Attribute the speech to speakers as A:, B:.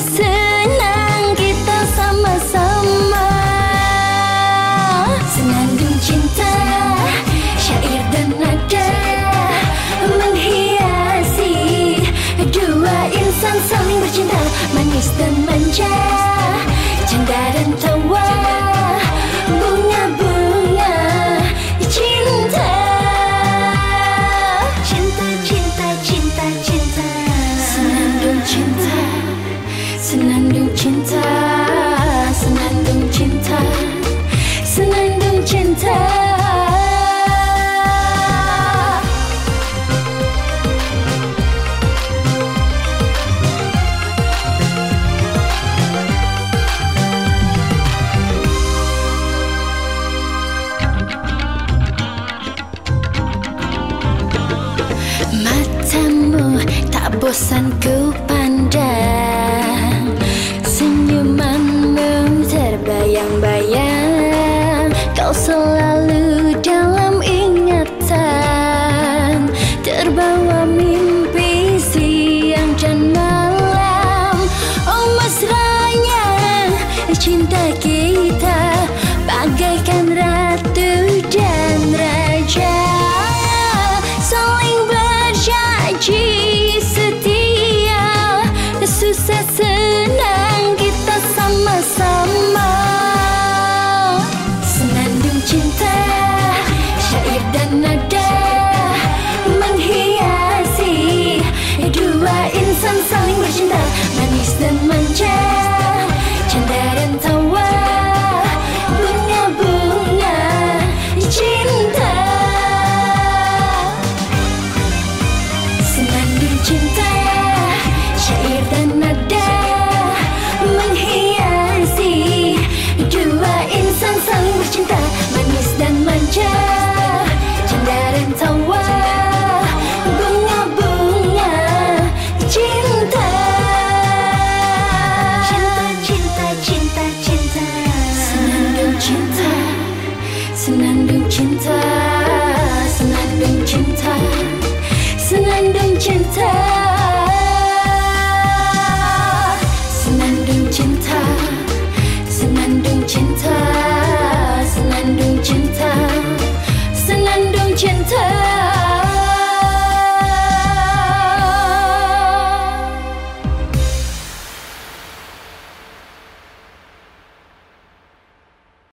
A: senang kita sama-sama. Senandung cinta, syair dan nada menghiasi dua insan saling bercinta. Manis dan manja, canda dan tawa, bunga-bunga cinta. Cinta, cinta, cinta, cinta. Senandung cinta, senandung cinta, senandung cinta, senandung cinta. Matamu tak bosan ku pandang, senyumanmu terbayang-bayang. Kau selalu dalam ingatan, terbawa mimpi siang dan malam. Oh mesranya cinta kita bagaikan ratu dan raja, saling berjanji setia, susah senang kita sama-sama. Senandung cinta, syair dan nada menghiasi dua insan saling bercinta. Manis dan manja, canda dan tawa, bunga-bunga cinta. Senandung cinta, syair dan nada menghiasi dua insan saling bercinta. Manis dan manja, canda dan tawa, bunga-bunga cinta. Cinta, cinta, cinta, cinta. Senandung cinta, senandung cinta, senandung cinta, senandung cinta.